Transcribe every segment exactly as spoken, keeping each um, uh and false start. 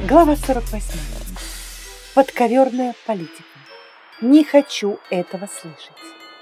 Глава сорок восемь. Подковерная политика. Не хочу этого слышать.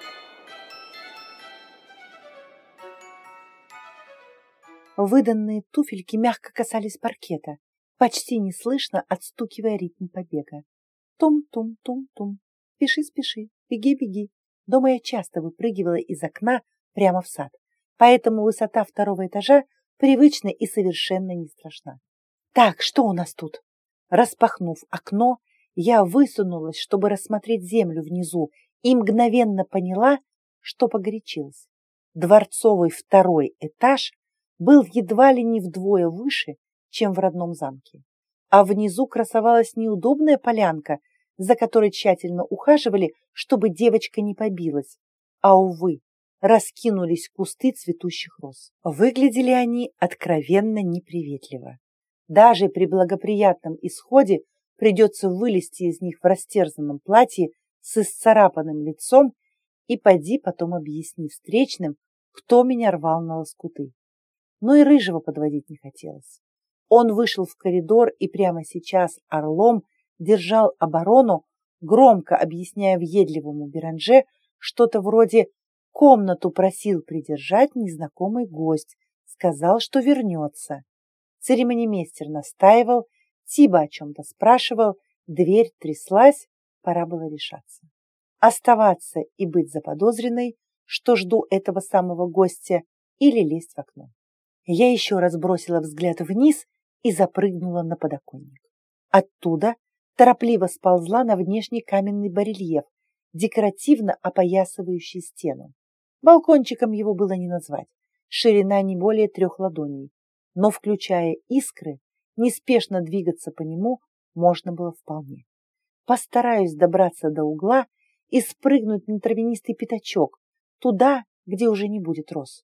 Выданные туфельки мягко касались паркета, почти неслышно отстукивая ритм побега. Тум-тум-тум-тум. Спеши, спеши, беги, беги. Дома я часто выпрыгивала из окна прямо в сад, поэтому высота второго этажа привычна и совершенно не страшна. Так, что у нас тут? Распахнув окно, я высунулась, чтобы рассмотреть землю внизу, и мгновенно поняла, что погорячилась. Дворцовый второй этаж был едва ли не вдвое выше, чем в родном замке. А внизу красовалась неудобная полянка, за которой тщательно ухаживали, чтобы девочка не побилась. А, увы, раскинулись кусты цветущих роз. Выглядели они откровенно неприветливо. Даже при благоприятном исходе придется вылезти из них в растерзанном платье с исцарапанным лицом и поди потом объясни встречным, кто меня рвал на лоскуты. Но и Рыжего подводить не хотелось. Он вышел в коридор и прямо сейчас орлом держал оборону, громко объясняя въедливому Беранже что-то вроде «комнату просил придержать незнакомый гость, сказал, что вернется». Церемонимейстер настаивал, Тиба о чем-то спрашивал, дверь тряслась, пора было решаться. Оставаться и быть заподозренной, что жду этого самого гостя, или лезть в окно. Я еще раз бросила взгляд вниз и запрыгнула на подоконник. Оттуда торопливо сползла на внешний каменный барельеф, декоративно опоясывающий стену. Балкончиком его было не назвать, ширина не более трех ладоней, но, включая искры, неспешно двигаться по нему можно было вполне. Постараюсь добраться до угла и спрыгнуть на травянистый пятачок, туда, где уже не будет роз.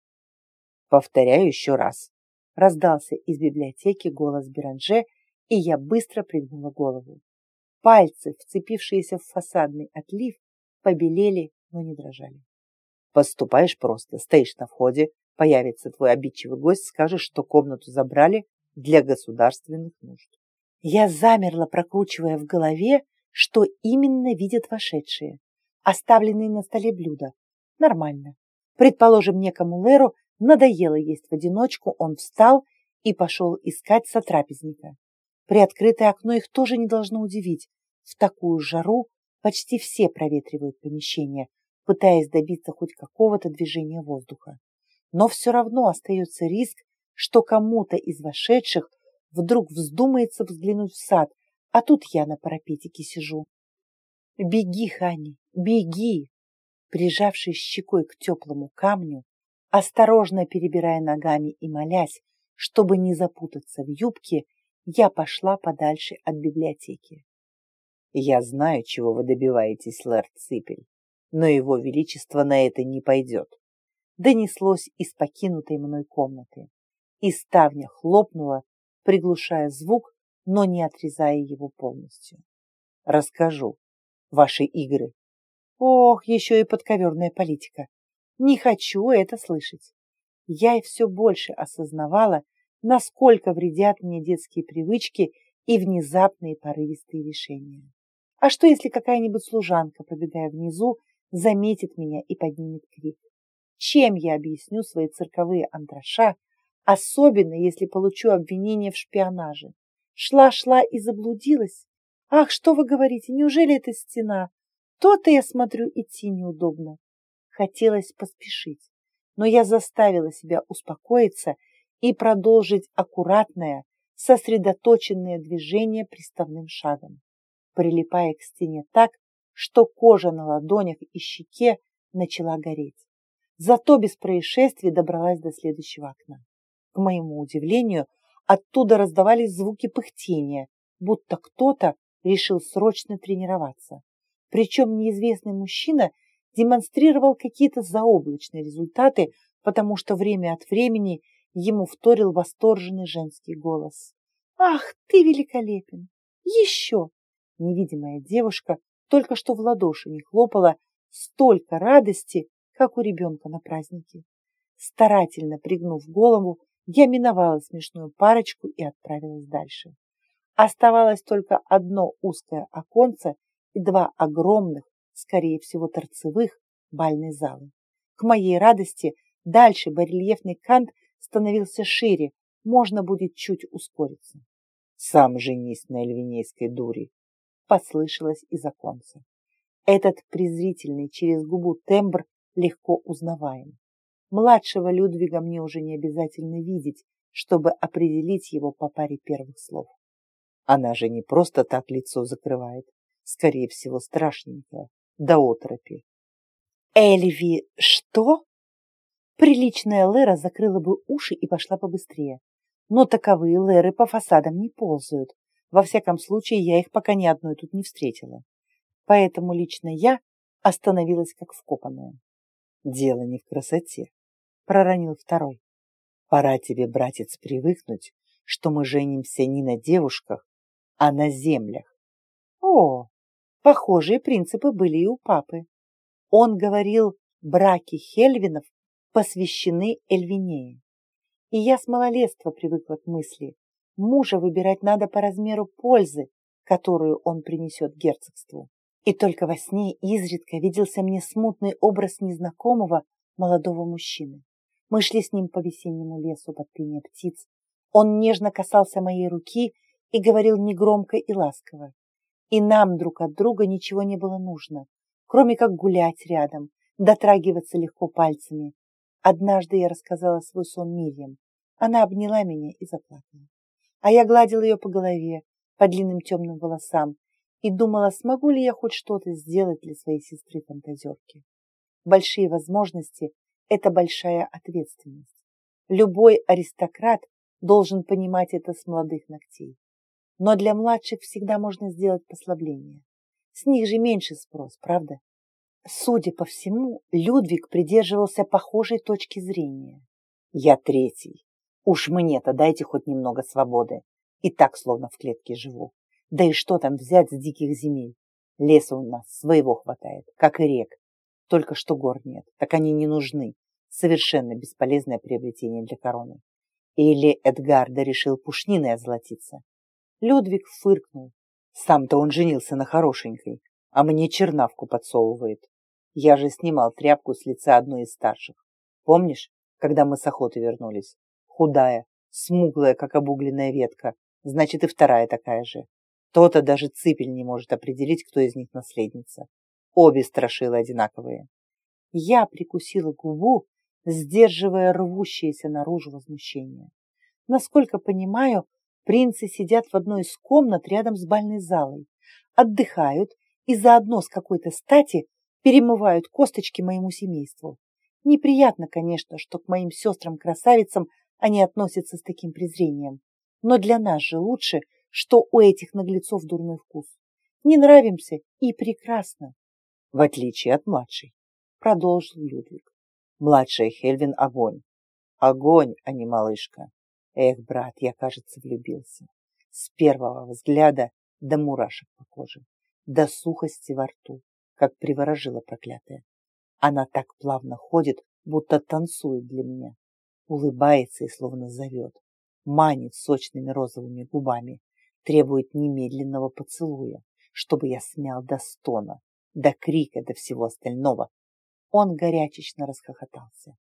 Повторяю еще раз. Раздался из библиотеки голос Беранже, и я быстро пригнула голову. Пальцы, вцепившиеся в фасадный отлив, побелели, но не дрожали. Поступаешь просто, стоишь на входе, появится твой обидчивый гость, скажешь, что комнату забрали для государственных нужд. Я замерла, прокручивая в голове, что именно видят вошедшие. Оставленные на столе блюда. Нормально. Предположим, некому Леру надоело есть в одиночку, он встал и пошел искать сотрапезника. Приоткрытое окно их тоже не должно удивить. В такую жару почти все проветривают помещение, пытаясь добиться хоть какого-то движения воздуха. Но все равно остается риск, что кому-то из вошедших вдруг вздумается взглянуть в сад, а тут я на парапетике сижу. Беги, Хани, беги! Прижавшись щекой к теплому камню, осторожно перебирая ногами и молясь, чтобы не запутаться в юбке, я пошла подальше от библиотеки. Я знаю, чего вы добиваетесь, лэрд Ципель, но его величество на это не пойдет. Донеслось из покинутой мной комнаты, и ставня хлопнула, приглушая звук, но не отрезая его полностью. Расскажу. Ваши игры. Ох, еще и подковерная политика. Не хочу это слышать. Я и все больше осознавала, насколько вредят мне детские привычки и внезапные порывистые решения. А что, если какая-нибудь служанка, пробегая внизу, заметит меня и поднимет крик? Чем я объясню свои цирковые антраша, особенно если получу обвинение в шпионаже? Шла-шла и заблудилась. Ах, что вы говорите, неужели это стена? То-то, я смотрю, идти неудобно. Хотелось поспешить, но я заставила себя успокоиться и продолжить аккуратное, сосредоточенное движение приставным шагом, прилипая к стене так, что кожа на ладонях и щеке начала гореть. Зато без происшествий добралась до следующего окна. К моему удивлению, оттуда раздавались звуки пыхтения, будто кто-то решил срочно тренироваться. Причем неизвестный мужчина демонстрировал какие-то заоблачные результаты, потому что время от времени ему вторил восторженный женский голос. «Ах, ты великолепен! Еще!» Невидимая девушка только что в ладоши не хлопала, столько радости, как у ребенка на празднике. Старательно пригнув голову, я миновала смешную парочку и отправилась дальше. Оставалось только одно узкое оконце и два огромных, скорее всего торцевых, бальной залы. К моей радости дальше барельефный кант становился шире, можно будет чуть ускориться. «Сам женись на эльвинейской дуре», — послышалось из оконца. Этот презрительный через губу тембр легко узнаваем. Младшего Людвига мне уже не обязательно видеть, чтобы определить его по паре первых слов. Она же не просто так лицо закрывает, скорее всего, страшненькая, до оторопи. «Эльви, что?» Приличная Лера закрыла бы уши и пошла побыстрее. Но таковые Леры по фасадам не ползают. Во всяком случае, я их пока ни одной тут не встретила. Поэтому лично я остановилась как вкопанная. «Дело не в красоте», — проронил второй. «Пора тебе, братец, привыкнуть, что мы женимся не на девушках, а на землях». О, похожие принципы были и у папы. Он говорил, браки Хельвинов посвящены Эльвинее. И я с малолетства привыкла к мысли, мужа выбирать надо по размеру пользы, которую он принесет герцогству. И только во сне изредка виделся мне смутный образ незнакомого молодого мужчины. Мы шли с ним по весеннему лесу под пение птиц. Он нежно касался моей руки и говорил негромко и ласково. И нам друг от друга ничего не было нужно, кроме как гулять рядом, дотрагиваться легко пальцами. Однажды я рассказала свой сон Мирьям. Она обняла меня и заплакала. А я гладила ее по голове, по длинным темным волосам, и думала, смогу ли я хоть что-то сделать для своей сестры-фантазерки. Большие возможности – это большая ответственность. Любой аристократ должен понимать это с молодых ногтей. Но для младших всегда можно сделать послабление. С них же меньше спрос, правда? Судя по всему, Людвиг придерживался похожей точки зрения. Я третий. Уж мне-то дайте хоть немного свободы. И так словно в клетке живу. Да и что там взять с диких земель? Леса у нас своего хватает, как и рек. Только что гор нет, так они не нужны. Совершенно бесполезное приобретение для короны. Или Эдгарда решил пушниной озолотиться? Людвиг фыркнул. Сам-то он женился на хорошенькой, а мне чернавку подсовывает. Я же снимал тряпку с лица одной из старших. Помнишь, когда мы с охоты вернулись? Худая, смуглая, как обугленная ветка. Значит, и вторая такая же. То-то даже Ципель не может определить, кто из них наследница. Обе страшилы одинаковые. Я прикусила губу, сдерживая рвущееся наружу возмущение. Насколько понимаю, принцы сидят в одной из комнат рядом с бальной залой, отдыхают и заодно с какой-то стати перемывают косточки моему семейству. Неприятно, конечно, что к моим сестрам-красавицам они относятся с таким презрением. Но для нас же лучше, что у этих наглецов дурной вкус. Не нравимся и прекрасно. В отличие от младшей, продолжил Людвиг. Младшая Хельвин огонь. Огонь, а не малышка. Эх, брат, я, кажется, влюбился. С первого взгляда до мурашек по коже, до сухости во рту, как приворожила проклятая. Она так плавно ходит, будто танцует для меня. Улыбается и словно зовет, манит сочными розовыми губами, требует немедленного поцелуя, чтобы я смял до стона, до крика, до всего остального. Он горячечно расхохотался.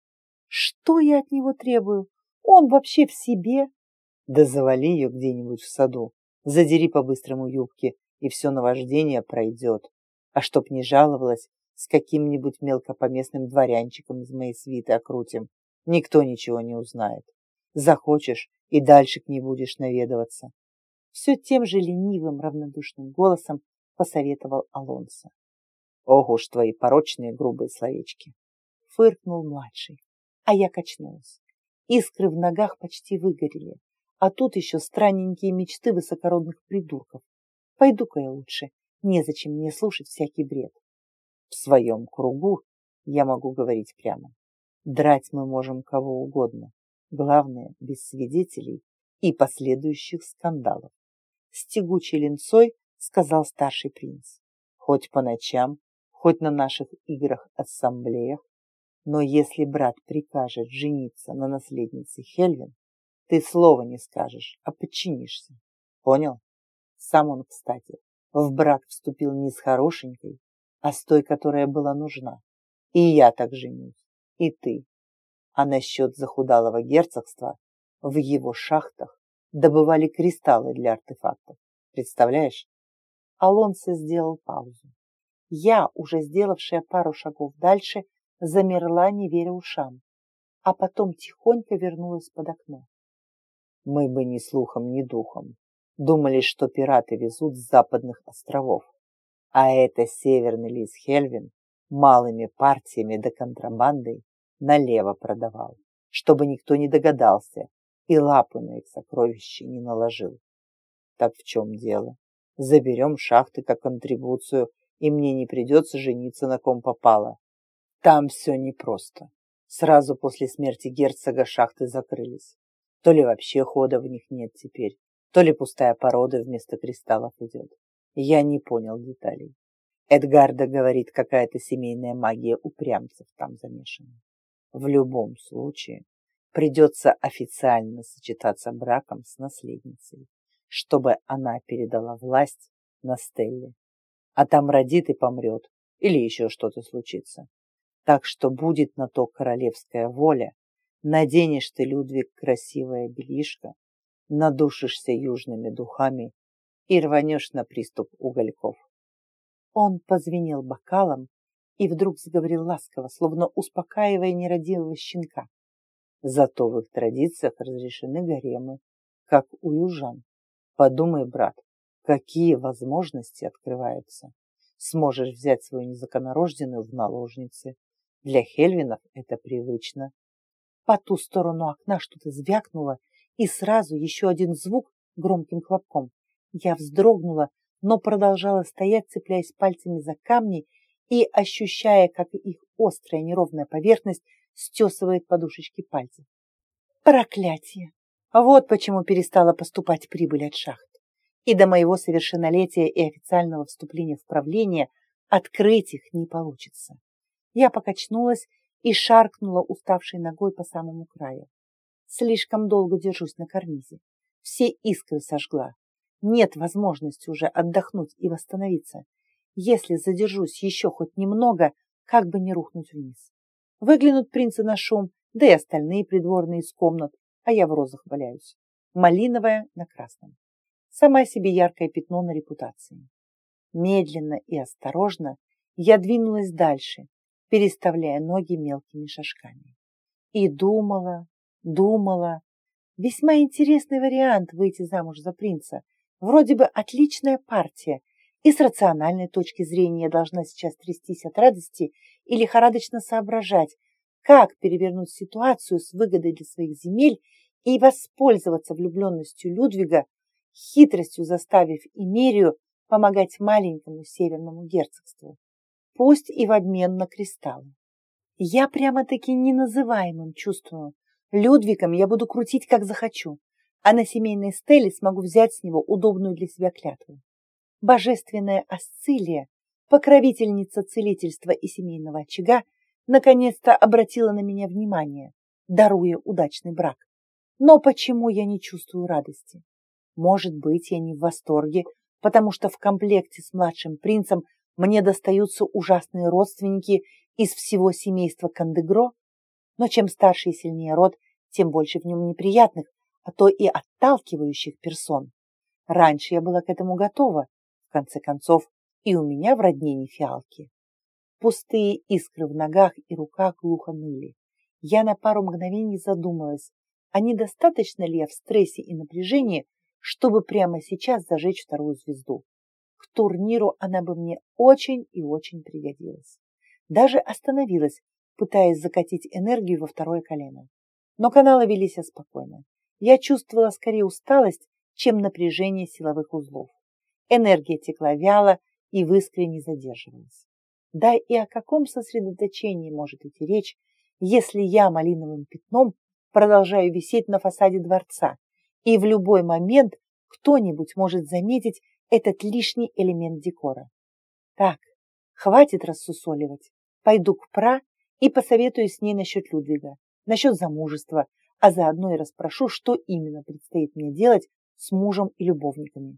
Что я от него требую? Он вообще в себе? Да завали ее где-нибудь в саду, задери по-быстрому юбки, и все наваждение пройдет. А чтоб не жаловалась, с каким-нибудь мелкопоместным дворянчиком из моей свиты окрутим. Никто ничего не узнает. Захочешь, и дальше к ней будешь наведываться. Все тем же ленивым, равнодушным голосом посоветовал Алонсо. Ох уж твои порочные грубые словечки. Фыркнул младший, а я качнулась. Искры в ногах почти выгорели, а тут еще странненькие мечты высокородных придурков. Пойду-ка я лучше, незачем мне слушать всякий бред. В своем кругу я могу говорить прямо. Драть мы можем кого угодно, главное, без свидетелей и последующих скандалов. С тягучей линцой сказал старший принц. Хоть по ночам, хоть на наших играх-ассамблеях, но если брат прикажет жениться на наследнице Хельвин, ты слова не скажешь, а подчинишься. Понял? Сам он, кстати, в брак вступил не с хорошенькой, а с той, которая была нужна. И я так женюсь, и ты. А насчет захудалого герцогства, в его шахтах добывали кристаллы для артефактов. Представляешь? Алонсо сделал паузу. Я, уже сделавшая пару шагов дальше, замерла, не веря ушам, а потом тихонько вернулась под окно. Мы бы ни слухом, ни духом думали, что пираты везут с западных островов, а это северный лис Хельвин малыми партиями да контрабандой налево продавал, чтобы никто не догадался и лапы на их сокровища не наложил. Так в чем дело? Заберем шахты как контрибуцию, и мне не придется жениться на ком попало. Там все непросто. Сразу после смерти герцога шахты закрылись. То ли вообще хода в них нет теперь, то ли пустая порода вместо кристаллов идет. Я не понял деталей. Эдгарда говорит, какая-то семейная магия упрямцев там замешана. В любом случае придется официально сочетаться браком с наследницей, чтобы она передала власть на Стелле. А там родит и помрет, или еще что-то случится. Так что будет на то королевская воля. Наденешь ты, Людвиг, красивое бельишко, надушишься южными духами и рванешь на приступ угольков. Он позвенел бокалом и вдруг заговорил ласково, словно успокаивая нерадивого щенка. Зато в их традициях разрешены гаремы, как у южан. Подумай, брат, какие возможности открываются. Сможешь взять свою незаконнорожденную в наложницы. Для Хельвинов это привычно. По ту сторону окна что-то звякнуло, и сразу еще один звук громким хлопком. Я вздрогнула, но продолжала стоять, цепляясь пальцами за камни и ощущая, как их острая неровная поверхность стесывает подушечки пальцев. Проклятие! Вот почему перестала поступать прибыль от шахт. И до моего совершеннолетия и официального вступления в правление открыть их не получится. Я покачнулась и шаркнула уставшей ногой по самому краю. Слишком долго держусь на карнизе. Все искры сожгла. Нет возможности уже отдохнуть и восстановиться. Если задержусь еще хоть немного, как бы не рухнуть вниз. Выглянут принцы на шум, да и остальные придворные из комнат, а я в розах валяюсь. Малиновая на красном. Сама себе яркое пятно на репутации. Медленно и осторожно я двинулась дальше, переставляя ноги мелкими шажками. И думала, думала. Весьма интересный вариант выйти замуж за принца. Вроде бы отличная партия. И с рациональной точки зрения я должна сейчас трястись от радости и лихорадочно соображать, как перевернуть ситуацию с выгодой для своих земель и воспользоваться влюбленностью Людвига, хитростью заставив Имерию помогать маленькому северному герцогству, пусть и в обмен на кристаллы. Я прямо-таки неназываемым чувствую. Людвигом я буду крутить, как захочу, а на семейной стеле смогу взять с него удобную для себя клятву. Божественная Асцилия, покровительница целительства и семейного очага, наконец-то обратила на меня внимание, даруя удачный брак. Но почему я не чувствую радости? Может быть, я не в восторге, потому что в комплекте с младшим принцем мне достаются ужасные родственники из всего семейства Кандегро? Но чем старше и сильнее род, тем больше в нем неприятных, а то и отталкивающих персон. Раньше я была к этому готова. В конце концов, и у меня в родне не фиалки. Пустые искры в ногах и руках глухо ныли. Я на пару мгновений задумалась, а недостаточно ли я в стрессе и напряжении, чтобы прямо сейчас зажечь вторую звезду. К турниру она бы мне очень и очень пригодилась. Даже остановилась, пытаясь закатить энергию во второе колено. Но каналы велись спокойно. Я чувствовала скорее усталость, чем напряжение силовых узлов. Энергия текла вяло и в искре не задерживалась. Да и о каком сосредоточении может идти речь, если я малиновым пятном продолжаю висеть на фасаде дворца, и в любой момент кто-нибудь может заметить этот лишний элемент декора. Так, хватит рассусоливать. Пойду к Пра и посоветую с ней насчет Людвига, насчет замужества, а заодно и расспрошу, что именно предстоит мне делать с мужем и любовниками.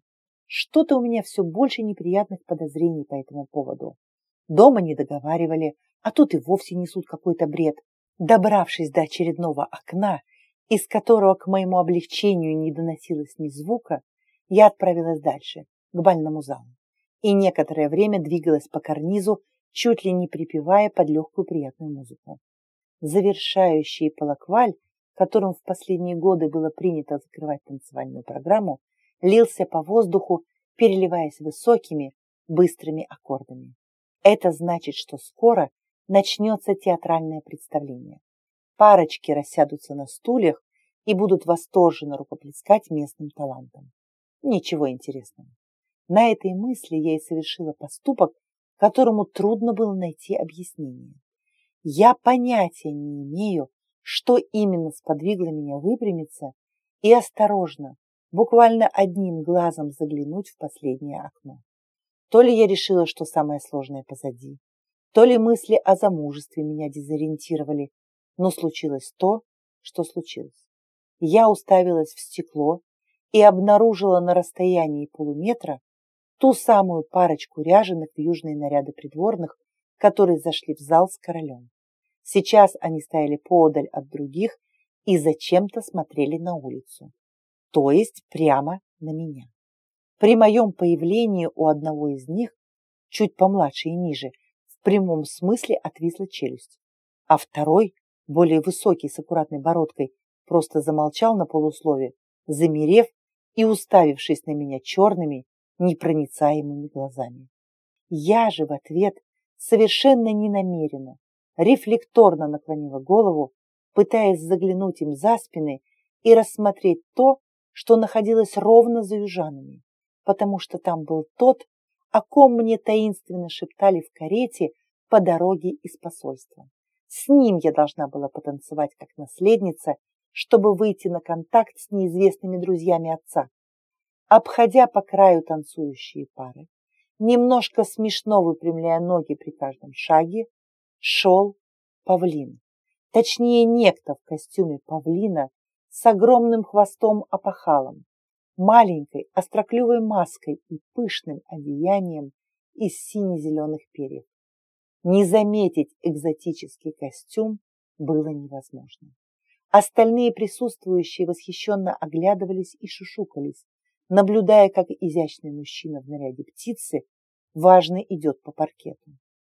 Что-то у меня все больше неприятных подозрений по этому поводу. Дома не договаривали, а тут и вовсе несут какой-то бред. Добравшись до очередного окна, из которого к моему облегчению не доносилось ни звука, я отправилась дальше, к бальному залу, и некоторое время двигалась по карнизу, чуть ли не припевая под легкую приятную музыку. Завершающий полокваль, которым в последние годы было принято закрывать танцевальную программу, лился по воздуху, переливаясь высокими, быстрыми аккордами. Это значит, что скоро начнется театральное представление. Парочки рассядутся на стульях и будут восторженно рукоплескать местным талантам. Ничего интересного. На этой мысли я и совершила поступок, которому трудно было найти объяснение. Я понятия не имею, что именно сподвигло меня выпрямиться и осторожно, буквально одним глазом заглянуть в последнее окно. То ли я решила, что самое сложное позади, то ли мысли о замужестве меня дезориентировали, но случилось то, что случилось. Я уставилась в стекло и обнаружила на расстоянии полуметра ту самую парочку ряженых в южные наряды придворных, которые зашли в зал с королем. Сейчас они стояли поодаль от других и зачем-то смотрели на улицу, то есть прямо на меня. При моем появлении у одного из них, чуть помладше и ниже, в прямом смысле отвисла челюсть, а второй, более высокий с аккуратной бородкой, просто замолчал на полуслове, замерев и уставившись на меня черными, непроницаемыми глазами. Я же в ответ совершенно ненамеренно, рефлекторно наклонила голову, пытаясь заглянуть им за спины и рассмотреть то, что находилось ровно за южанами, потому что там был тот, о ком мне таинственно шептали в карете по дороге из посольства. С ним я должна была потанцевать как наследница, чтобы выйти на контакт с неизвестными друзьями отца. Обходя по краю танцующие пары, немножко смешно выпрямляя ноги при каждом шаге, шел павлин. Точнее, некто в костюме павлина с огромным хвостом-опахалом, маленькой остроклювой маской и пышным одеянием из сине-зеленых перьев. Не заметить экзотический костюм было невозможно. Остальные присутствующие восхищенно оглядывались и шушукались, наблюдая, как изящный мужчина в наряде птицы важно идет по паркету.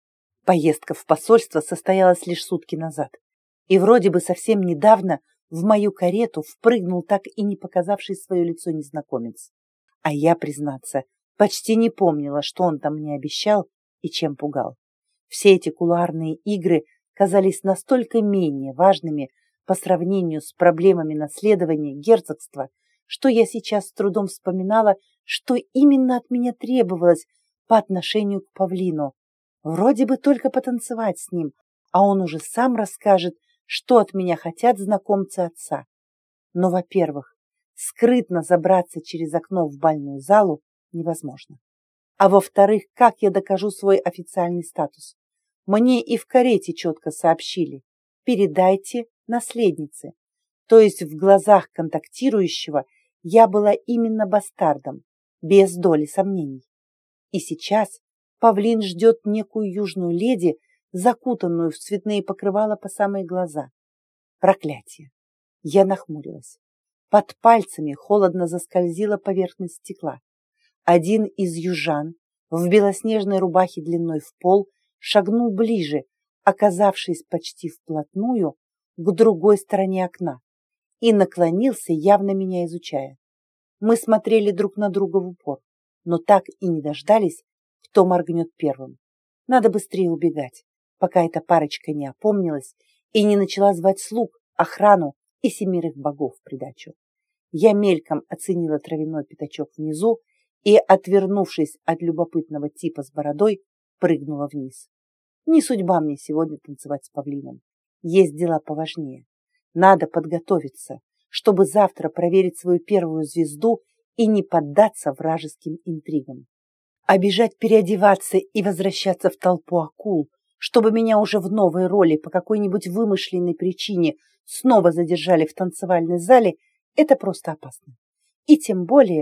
Поездка в посольство состоялась лишь сутки назад, и вроде бы совсем недавно в мою карету впрыгнул так и не показавший свое лицо незнакомец. А я, признаться, почти не помнила, что он там мне обещал и чем пугал. Все эти кулуарные игры казались настолько менее важными по сравнению с проблемами наследования герцогства, что я сейчас с трудом вспоминала, что именно от меня требовалось по отношению к павлину. Вроде бы только потанцевать с ним, а он уже сам расскажет, что от меня хотят знакомцы отца. Но, во-первых, скрытно забраться через окно в бальную залу невозможно. А во-вторых, как я докажу свой официальный статус? Мне и в карете четко сообщили: передайте наследнице. То есть в глазах контактирующего я была именно бастардом, без доли сомнений. И сейчас павлин ждет некую южную леди, закутанную в цветные покрывала по самые глаза. Проклятие! Я нахмурилась. Под пальцами холодно заскользила поверхность стекла. Один из южан в белоснежной рубахе длиной в пол шагнул ближе, оказавшись почти вплотную к другой стороне окна, и наклонился, явно меня изучая. Мы смотрели друг на друга в упор, но так и не дождались, кто моргнет первым. Надо быстрее убегать, пока эта парочка не опомнилась и не начала звать слуг, охрану и семерых богов в придачу. Я мельком оценила травяной пятачок внизу и, отвернувшись от любопытного типа с бородой, прыгнула вниз. Не судьба мне сегодня танцевать с павлином. Есть дела поважнее. Надо подготовиться, чтобы завтра проверить свою первую звезду и не поддаться вражеским интригам. А бежать переодеваться и возвращаться в толпу акул, чтобы меня уже в новой роли по какой-нибудь вымышленной причине снова задержали в танцевальной зале, это просто опасно. И тем более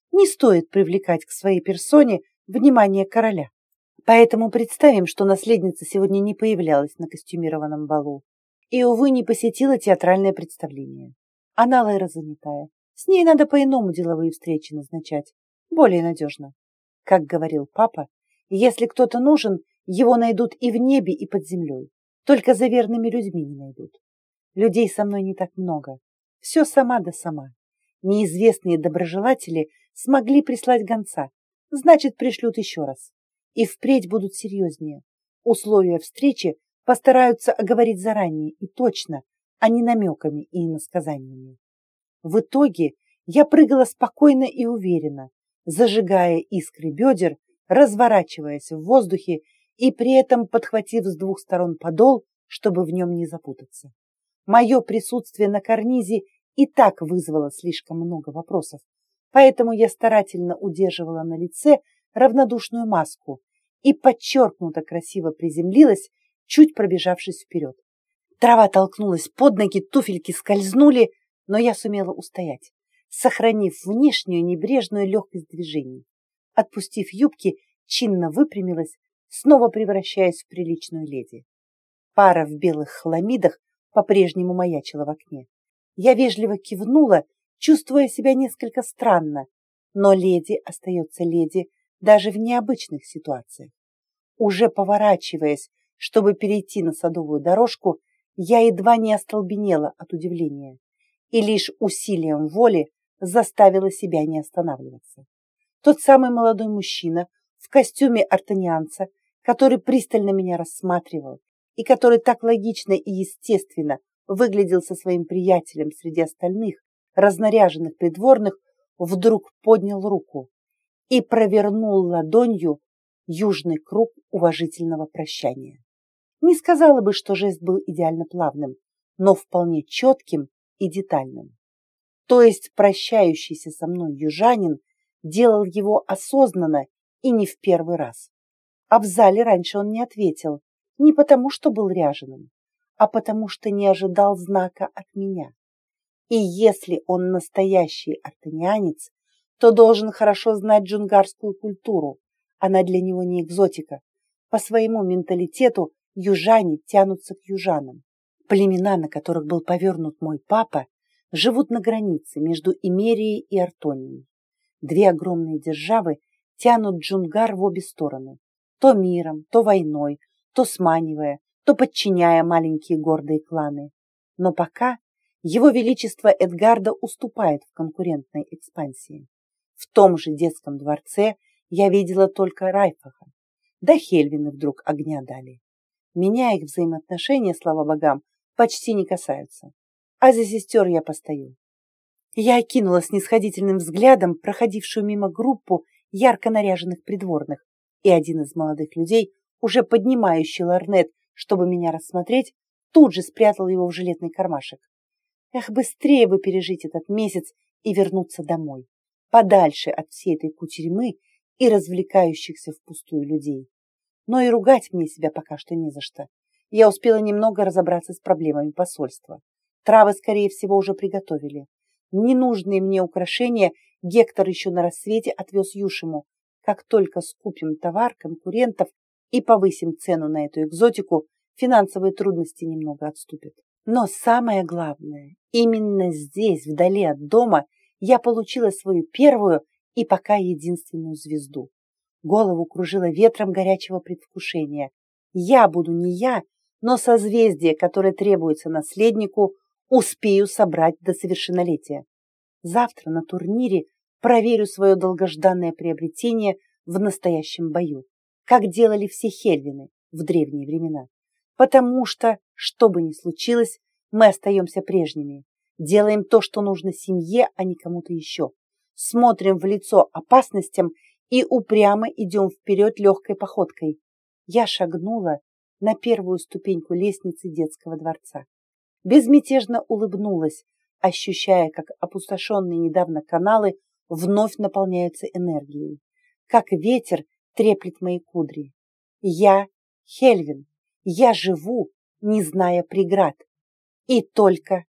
Не стоит привлекать к своей персоне внимание короля. Поэтому представим, что наследница сегодня не появлялась на костюмированном балу и, увы, не посетила театральное представление. Она Лейра занятая. С ней надо по-иному деловые встречи назначать. Более надежно. Как говорил папа, если кто-то нужен, его найдут и в небе, и под землей. Только за верными людьми не найдут. Людей со мной не так много. Все сама да сама. Неизвестные доброжелатели смогли прислать гонца. Значит, пришлют еще раз. И впредь будут серьезнее. Условия встречи постараются оговорить заранее и точно, а не намеками и иносказаниями. В итоге я прыгала спокойно и уверенно, зажигая искры бедер, разворачиваясь в воздухе и при этом подхватив с двух сторон подол, чтобы в нем не запутаться. Мое присутствие на карнизе и так вызвало слишком много вопросов, поэтому я старательно удерживала на лице равнодушную маску и подчеркнуто красиво приземлилась, чуть пробежавшись вперед. Трава толкнулась под ноги, туфельки скользнули, но я сумела устоять, сохранив внешнюю небрежную легкость движений. Отпустив юбки, чинно выпрямилась, снова превращаясь в приличную леди. Пара в белых хламидах по-прежнему маячила в окне. Я вежливо кивнула, чувствуя себя несколько странно, но леди остается леди даже в необычных ситуациях. Уже поворачиваясь, чтобы перейти на садовую дорожку, я едва не остолбенела от удивления и лишь усилием воли заставила себя не останавливаться. Тот самый молодой мужчина в костюме артанианца, который пристально меня рассматривал и который так логично и естественно выглядел со своим приятелем среди остальных разнаряженных придворных, вдруг поднял руку и провернул ладонью южный круг уважительного прощания. Не сказала бы, что жест был идеально плавным, но вполне четким и детальным. То есть прощающийся со мной южанин делал его осознанно и не в первый раз. А в зале раньше он не ответил, не потому что был ряженым, а потому что не ожидал знака от меня. И если он настоящий артанианец, то должен хорошо знать джунгарскую культуру. Она для него не экзотика. По своему менталитету южане тянутся к южанам. Племена, на которых был повернут мой папа, живут на границе между Имерией и Артонией. Две огромные державы тянут джунгар в обе стороны, то миром, то войной, то сманивая, то подчиняя маленькие гордые кланы. Но пока его величество Эдгарда уступает в конкурентной экспансии. В том же детском дворце я видела только Райфаха, да Хельвины вдруг огня дали. Меня их взаимоотношения, слава богам, почти не касаются. А за сестер я постою. Я окинула снисходительным взглядом проходившую мимо группу ярко наряженных придворных, и один из молодых людей, уже поднимающий лорнет, чтобы меня рассмотреть, тут же спрятал его в жилетный кармашек. Эх, быстрее бы пережить этот месяц и вернуться домой, подальше от всей этой кутерьмы и развлекающихся впустую людей. Но и ругать мне себя пока что не за что. Я успела немного разобраться с проблемами посольства. Травы, скорее всего, уже приготовили. Ненужные мне украшения Гектор еще на рассвете отвез Юшему. Как только скупим товар конкурентов и повысим цену на эту экзотику, финансовые трудности немного отступят. Но самое главное, именно здесь, вдали от дома, я получила свою первую и пока единственную звезду. Голову кружило ветром горячего предвкушения. Я буду не я, но созвездие, которое требуется наследнику, успею собрать до совершеннолетия. Завтра на турнире проверю свое долгожданное приобретение в настоящем бою, как делали все хельвины в древние времена. Потому что, что бы ни случилось, мы остаемся прежними. Делаем то, что нужно семье, а не кому-то еще. Смотрим в лицо опасностям и упрямо идем вперед легкой походкой. Я шагнула на первую ступеньку лестницы детского дворца. Безмятежно улыбнулась, ощущая, как опустошенные недавно каналы вновь наполняются энергией, как ветер треплет мои кудри. Я Хельвин, я живу, не зная преград, и только